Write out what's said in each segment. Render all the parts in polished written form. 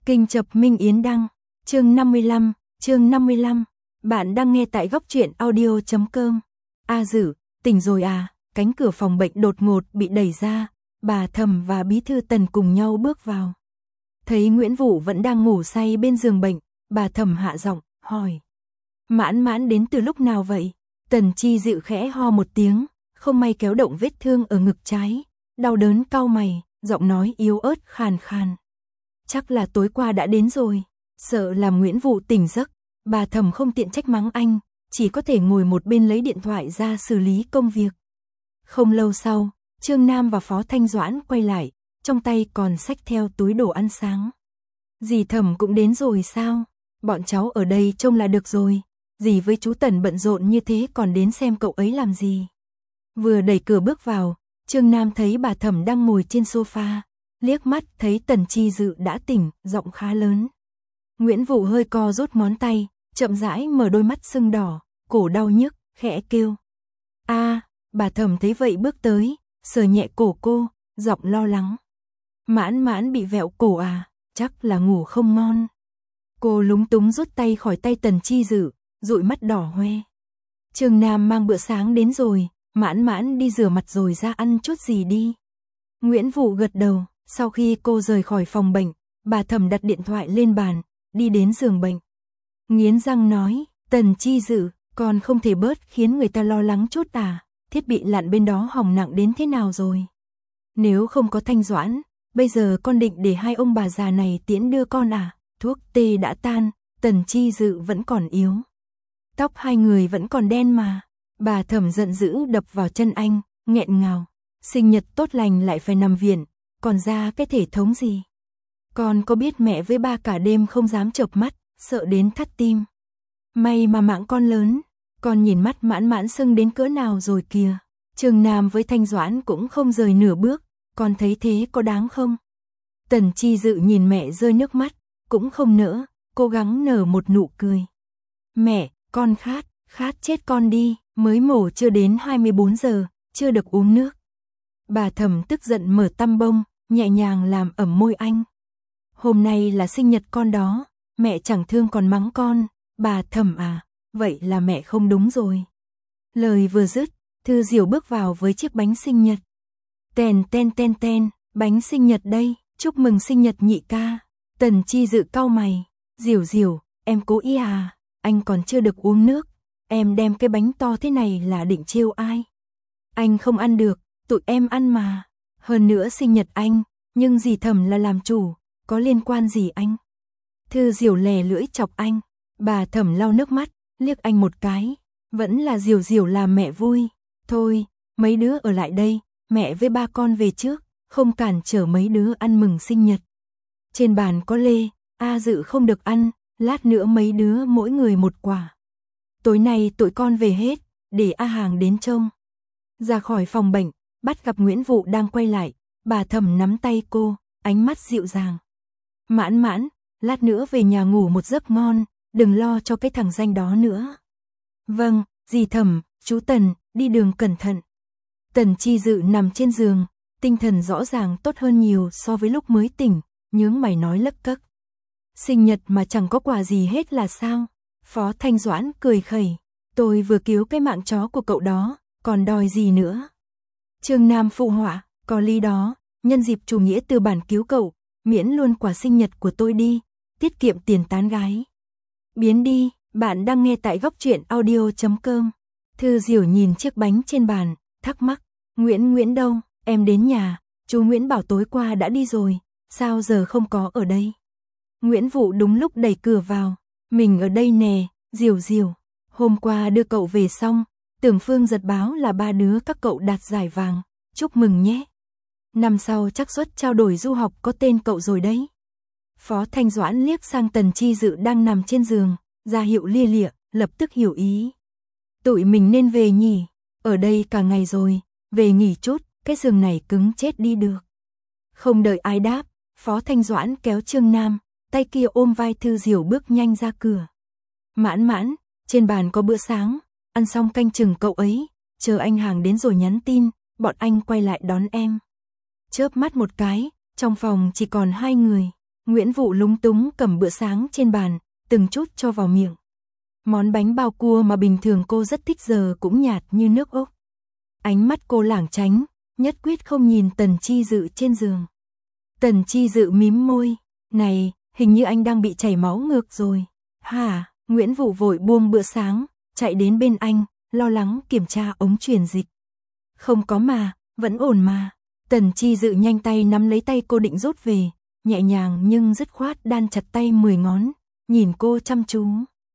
Kinh chập Minh Yến đăng, chương 55, bạn đang nghe tại góc truyện audio.com. A Dử, tỉnh rồi à? Cánh cửa phòng bệnh đột ngột bị đẩy ra, bà Thẩm và bí thư Tần cùng nhau bước vào. Thấy Nguyễn Vũ vẫn đang ngủ say bên giường bệnh, bà Thẩm hạ giọng, hỏi. Mãn Mãn đến từ lúc nào vậy? Tần Chi Dịu khẽ ho một tiếng, không may kéo động vết thương ở ngực trái, đau đớn cau mày, giọng nói yếu ớt khàn khàn. Chắc là tối qua đã đến rồi, sợ làm Nguyễn Vũ tỉnh giấc, bà Thẩm không tiện trách mắng anh, chỉ có thể ngồi một bên lấy điện thoại ra xử lý công việc. Không lâu sau, Trương Nam và Phó Thanh Doãn quay lại, trong tay còn xách theo túi đồ ăn sáng. Dì Thẩm cũng đến rồi sao? Bọn cháu ở đây trông là được rồi, dì với chú Tần bận rộn như thế còn đến xem cậu ấy làm gì. Vừa đẩy cửa bước vào, Trương Nam thấy bà Thẩm đang ngồi trên sofa, liếc mắt thấy Tần Chi Dự đã tỉnh, giọng khá lớn. Nguyễn Vũ hơi co rút ngón tay, chậm rãi mở đôi mắt sưng đỏ, cổ đau nhức, khẽ kêu. Bà Thẩm thấy vậy bước tới, sờ nhẹ cổ cô, giọng lo lắng. Mãn Mãn bị vẹo cổ à, chắc là ngủ không ngon. Cô lúng túng rút tay khỏi tay Tần Chi Dự, dụi mắt đỏ hoe. Trương Nam mang bữa sáng đến rồi, Mãn Mãn đi rửa mặt rồi ra ăn chút gì đi. Nguyễn Vũ gật đầu, sau khi cô rời khỏi phòng bệnh, bà Thẩm đặt điện thoại lên bàn, đi đến giường bệnh. Nghiến răng nói, Tần Chi Dự, con không thể bớt khiến người ta lo lắng chút à, thiết bị lặn bên đó hỏng nặng đến thế nào rồi. Nếu không có Thanh Doãn, bây giờ con định để hai ông bà già này tiễn đưa con à, thuốc tê đã tan, Tần Chi Dự vẫn còn yếu. Tóc hai người vẫn còn đen mà. Bà Thẩm giận dữ đập vào chân anh, nghẹn ngào. Sinh nhật tốt lành lại phải nằm viện, còn ra cái thể thống gì. Con có biết mẹ với ba cả đêm không dám chợp mắt, sợ đến thắt tim. May mà mạng con lớn, con nhìn mắt Mãn Mãn sưng đến cỡ nào rồi kìa. Trương Nam với Thanh Doãn cũng không rời nửa bước, con thấy thế có đáng không? Tần Chi Dự nhìn mẹ rơi nước mắt, cũng không nỡ, cố gắng nở một nụ cười. Mẹ, con khát chết con đi, mới mổ chưa đến 24 giờ, chưa được uống nước. Bà Thẩm tức giận mở tăm bông, nhẹ nhàng làm ẩm môi anh. Hôm nay là sinh nhật con đó, mẹ chẳng thương còn mắng con, bà Thẩm à, vậy là mẹ không đúng rồi. Lời vừa dứt, Thư Diểu bước vào với chiếc bánh sinh nhật. Ten, bánh sinh nhật đây, chúc mừng sinh nhật nhị ca. Tần Chi Dự cau mày, Diểu, em cố ý à, anh còn chưa được uống nước, em đem cái bánh to thế này là định trêu ai? Anh không ăn được, tụi em ăn mà, hơn nữa sinh nhật anh, nhưng dì Thẩm là làm chủ, có liên quan gì anh? Thư Diểu lè lưỡi chọc anh, bà Thẩm lau nước mắt, liếc anh một cái, vẫn là Diểu làm mẹ vui, thôi, mấy đứa ở lại đây, mẹ với ba con về trước, không cản trở mấy đứa ăn mừng sinh nhật. Trên bàn có lê, A Dự không được ăn, lát nữa mấy đứa mỗi người một quả. Tối nay tụi con về hết, để A Hàng đến trông. Ra khỏi phòng bệnh, bắt gặp Nguyễn Vũ đang quay lại, bà Thẩm nắm tay cô, ánh mắt dịu dàng. Mãn, lát nữa về nhà ngủ một giấc ngon, đừng lo cho cái thằng danh đó nữa. Vâng, dì Thẩm, chú Tần, đi đường cẩn thận. Tần Chi Dự nằm trên giường, tinh thần rõ ràng tốt hơn nhiều so với lúc mới tỉnh, nhướng mày nói lấc cấc. Sinh nhật mà chẳng có quà gì hết là sao? Phó Thanh Doãn cười khẩy, tôi vừa cứu cái mạng chó của cậu đó, còn đòi gì nữa? Trương Nam phụ họa, có lý đó, nhân dịp chủ nghĩa tư bản cứu cậu, miễn luôn quà sinh nhật của tôi đi, tiết kiệm tiền tán gái. Biến đi, bạn đang nghe tại góc truyện audio.com. Thư Diểu nhìn chiếc bánh trên bàn, thắc mắc, Nguyễn đâu, em đến nhà, chú Nguyễn bảo tối qua đã đi rồi, sao giờ không có ở đây? Nguyễn Vũ đúng lúc đẩy cửa vào, mình ở đây nè, Diểu, hôm qua đưa cậu về xong, Tưởng Phương giật báo là ba đứa các cậu đạt giải vàng, chúc mừng nhé. Năm sau chắc suất trao đổi du học có tên cậu rồi đấy. Phó Thanh Doãn liếc sang Tần Chi Dự đang nằm trên giường, ra hiệu lia lịa, lập tức hiểu ý. Tụi mình nên về nhỉ, ở đây cả ngày rồi, về nghỉ chút, cái giường này cứng chết đi được. Không đợi ai đáp, Phó Thanh Doãn kéo Trương Nam, tay kia ôm vai Thư Diểu bước nhanh ra cửa. Mãn, trên bàn có bữa sáng, ăn xong canh chừng cậu ấy, chờ anh Hàng đến rồi nhắn tin, bọn anh quay lại đón em. Chớp mắt một cái, trong phòng chỉ còn hai người. Nguyễn Vũ lúng túng cầm bữa sáng trên bàn, từng chút cho vào miệng. Món bánh bao cua mà bình thường cô rất thích giờ cũng nhạt như nước ốc. Ánh mắt cô lảng tránh, nhất quyết không nhìn Tần Chi Dự trên giường. Tần Chi Dự mím môi, này, hình như anh đang bị chảy máu ngược rồi. Hả? Nguyễn Vũ vội buông bữa sáng, chạy đến bên anh, lo lắng kiểm tra ống truyền dịch. Không có mà, vẫn ổn mà. Tần Chi Dự nhanh tay nắm lấy tay cô định rút về, nhẹ nhàng nhưng dứt khoát đan chặt tay 10 ngón, nhìn cô chăm chú.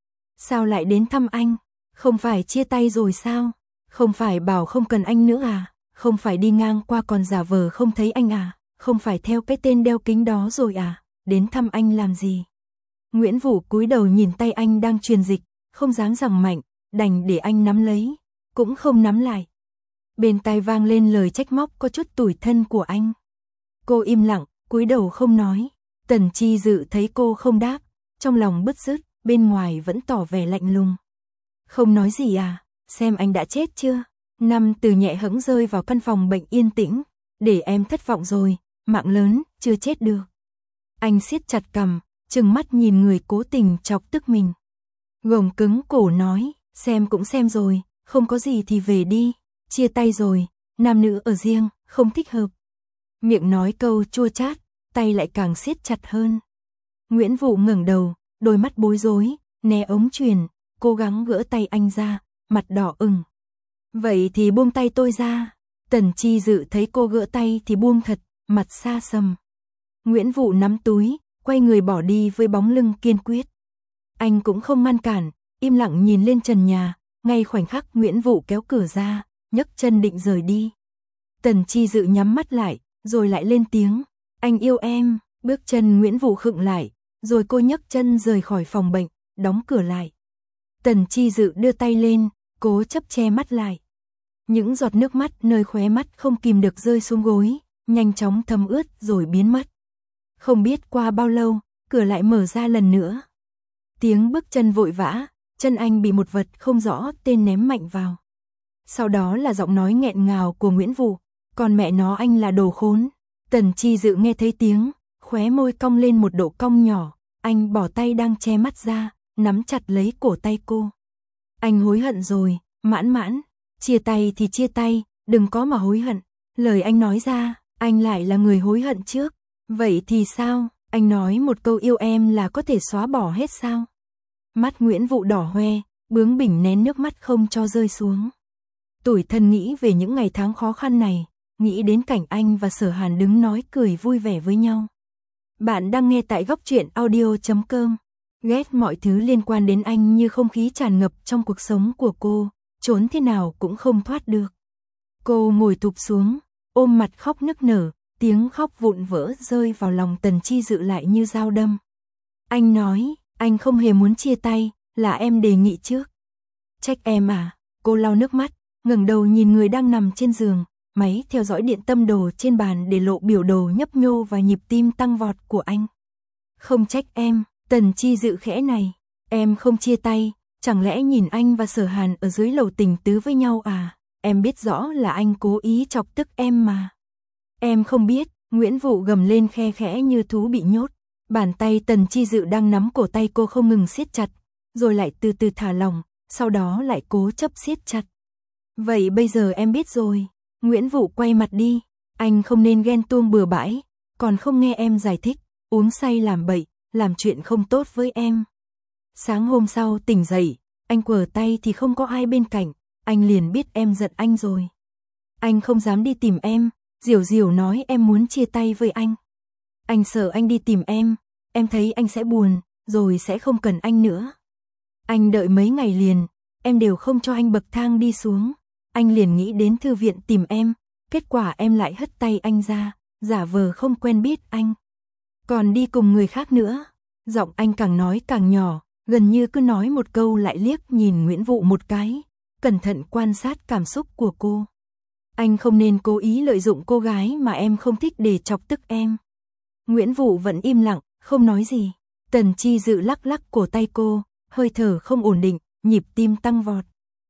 Sao lại đến thăm anh? Không phải chia tay rồi sao? Không phải bảo không cần anh nữa à? Không phải đi ngang qua còn giả vờ không thấy anh à? Không phải theo cái tên đeo kính đó rồi à? Đến thăm anh làm gì? Nguyễn Vũ cúi đầu nhìn tay anh đang truyền dịch, không dám giằng mạnh, đành để anh nắm lấy, cũng không nắm lại. Bên tai vang lên lời trách móc có chút tủi thân của anh. Cô im lặng, cúi đầu không nói. Tần Chi Dự thấy cô không đáp, trong lòng bứt rứt, bên ngoài vẫn tỏ vẻ lạnh lùng. Không nói gì à? Xem anh đã chết chưa? Năm từ nhẹ hẫng rơi vào căn phòng bệnh yên tĩnh. Để em thất vọng rồi, mạng lớn, chưa chết được. Anh siết chặt cằm, trừng mắt nhìn người cố tình chọc tức mình. Gồng cứng cổ nói, xem cũng xem rồi, không có gì thì về đi. Chia tay rồi, nam nữ ở riêng, không thích hợp. Miệng nói câu chua chát, tay lại càng siết chặt hơn. Nguyễn Vũ ngẩng đầu, đôi mắt bối rối, né ống truyền, cố gắng gỡ tay anh ra, mặt đỏ ửng. Vậy thì buông tay tôi ra. Tần Chi Dự thấy cô gỡ tay thì buông thật, mặt xa sầm. Nguyễn Vũ nắm túi, quay người bỏ đi với bóng lưng kiên quyết. Anh cũng không ngăn cản, im lặng nhìn lên trần nhà, ngay khoảnh khắc Nguyễn Vũ kéo cửa ra, nhấc chân định rời đi. Tần Chi Dự nhắm mắt lại, rồi lại lên tiếng, anh yêu em. Bước chân Nguyễn Vũ khựng lại, rồi cô nhấc chân rời khỏi phòng bệnh, đóng cửa lại. Tần Chi Dự đưa tay lên, cố chấp che mắt lại. Những giọt nước mắt nơi khóe mắt không kìm được rơi xuống gối, nhanh chóng thấm ướt rồi biến mất. Không biết qua bao lâu, cửa lại mở ra lần nữa. Tiếng bước chân vội vã, chân anh bị một vật không rõ tên ném mạnh vào. Sau đó là giọng nói nghẹn ngào của Nguyễn Vũ, còn mẹ nó anh là đồ khốn. Tần Chi Dự nghe thấy tiếng, khóe môi cong lên một độ cong nhỏ, anh bỏ tay đang che mắt ra, nắm chặt lấy cổ tay cô. Anh hối hận rồi, Mãn Mãn, chia tay thì chia tay, đừng có mà hối hận. Lời anh nói ra, anh lại là người hối hận trước. Vậy thì sao, anh nói một câu yêu em là có thể xóa bỏ hết sao? Mắt Nguyễn Vũ đỏ hoe, bướng bỉnh nén nước mắt không cho rơi xuống. Tủi thân nghĩ về những ngày tháng khó khăn này, nghĩ đến cảnh anh và Sở Hàn đứng nói cười vui vẻ với nhau. Bạn đang nghe tại góc truyện audio.com. Ghét mọi thứ liên quan đến anh như không khí tràn ngập trong cuộc sống của cô, trốn thế nào cũng không thoát được. Cô ngồi thụp xuống, ôm mặt khóc nức nở, tiếng khóc vụn vỡ rơi vào lòng Tần Chi Dự lại như dao đâm. Anh nói, anh không hề muốn chia tay, là em đề nghị trước. Trách em à? Cô lau nước mắt, ngẩng đầu nhìn người đang nằm trên giường, máy theo dõi điện tâm đồ trên bàn để lộ biểu đồ nhấp nhô và nhịp tim tăng vọt của anh. Không trách em, Tần Chi Dự khẽ này, em không chia tay, chẳng lẽ nhìn anh và Sở Hàn ở dưới lầu tình tứ với nhau à? Em biết rõ là anh cố ý chọc tức em mà. Em không biết, Nguyễn Vũ gầm lên khe khẽ như thú bị nhốt. Bàn tay Tần Chi Dự đang nắm cổ tay cô không ngừng siết chặt, rồi lại từ từ thả lỏng, sau đó lại cố chấp siết chặt. Vậy bây giờ em biết rồi. Nguyễn Vũ quay mặt đi, anh không nên ghen tuông bừa bãi, còn không nghe em giải thích, uống say làm bậy, làm chuyện không tốt với em. Sáng hôm sau tỉnh dậy, anh quờ tay thì không có ai bên cạnh, anh liền biết em giận anh rồi. Anh không dám đi tìm em, Diểu Diểu nói em muốn chia tay với anh. Anh sợ anh đi tìm em thấy anh sẽ buồn, rồi sẽ không cần anh nữa. Anh đợi mấy ngày liền, em đều không cho anh bậc thang đi xuống. Anh liền nghĩ đến thư viện tìm em, kết quả em lại hất tay anh ra, giả vờ không quen biết anh. Còn đi cùng người khác nữa. Giọng anh càng nói càng nhỏ, gần như cứ nói một câu lại liếc nhìn Nguyễn Vũ một cái, cẩn thận quan sát cảm xúc của cô. Anh không nên cố ý lợi dụng cô gái mà em không thích để chọc tức em. Nguyễn Vũ vẫn im lặng, không nói gì. Tần Chi Dự lắc lắc cổ tay cô, hơi thở không ổn định, nhịp tim tăng vọt.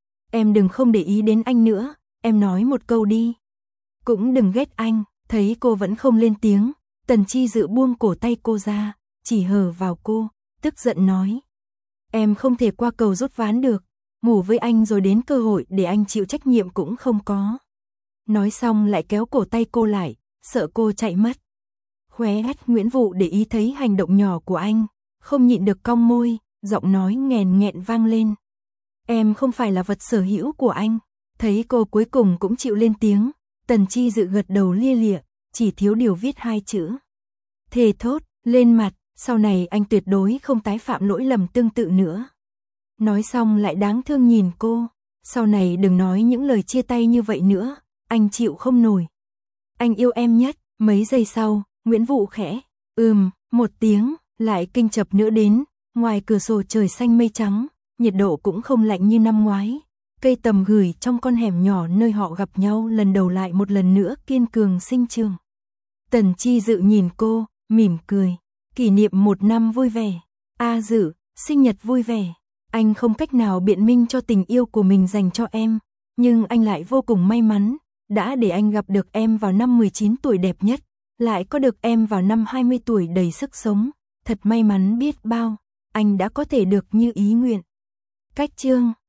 Em đừng không để ý đến anh nữa, em nói một câu đi. Cũng đừng ghét anh. Thấy cô vẫn không lên tiếng, Tần Chi Dự buông cổ tay cô ra, chỉ hờ vào cô, tức giận nói. Em không thể qua cầu rút ván được, ngủ với anh rồi đến cơ hội để anh chịu trách nhiệm cũng không có. Nói xong lại kéo cổ tay cô lại, sợ cô chạy mất. Khóe mắt Nguyễn Vụ để ý thấy hành động nhỏ của anh, không nhịn được cong môi, giọng nói nghèn nghẹn vang lên. Em không phải là vật sở hữu của anh. Thấy cô cuối cùng cũng chịu lên tiếng, Tần Chi Dự gật đầu lia lịa, chỉ thiếu điều viết 2 chữ. Thề thốt, lên mặt, sau này anh tuyệt đối không tái phạm lỗi lầm tương tự nữa. Nói xong lại đáng thương nhìn cô, sau này đừng nói những lời chia tay như vậy nữa, anh chịu không nổi. Anh yêu em nhất. Mấy giây sau, Nguyễn Vụ khẽ, một tiếng, lại kinh chập nữa đến, ngoài cửa sổ trời xanh mây trắng, nhiệt độ cũng không lạnh như năm ngoái. Cây tầm gửi trong con hẻm nhỏ nơi họ gặp nhau lần đầu lại một lần nữa kiên cường sinh trường. Tần Chi Dự nhìn cô, mỉm cười, kỷ niệm 1 năm vui vẻ. A Dự, sinh nhật vui vẻ. Anh không cách nào biện minh cho tình yêu của mình dành cho em, nhưng anh lại vô cùng may mắn, đã để anh gặp được em vào năm 19 tuổi đẹp nhất, lại có được em vào năm 20 tuổi đầy sức sống, thật may mắn biết bao, anh đã có thể được như ý nguyện. Cách chương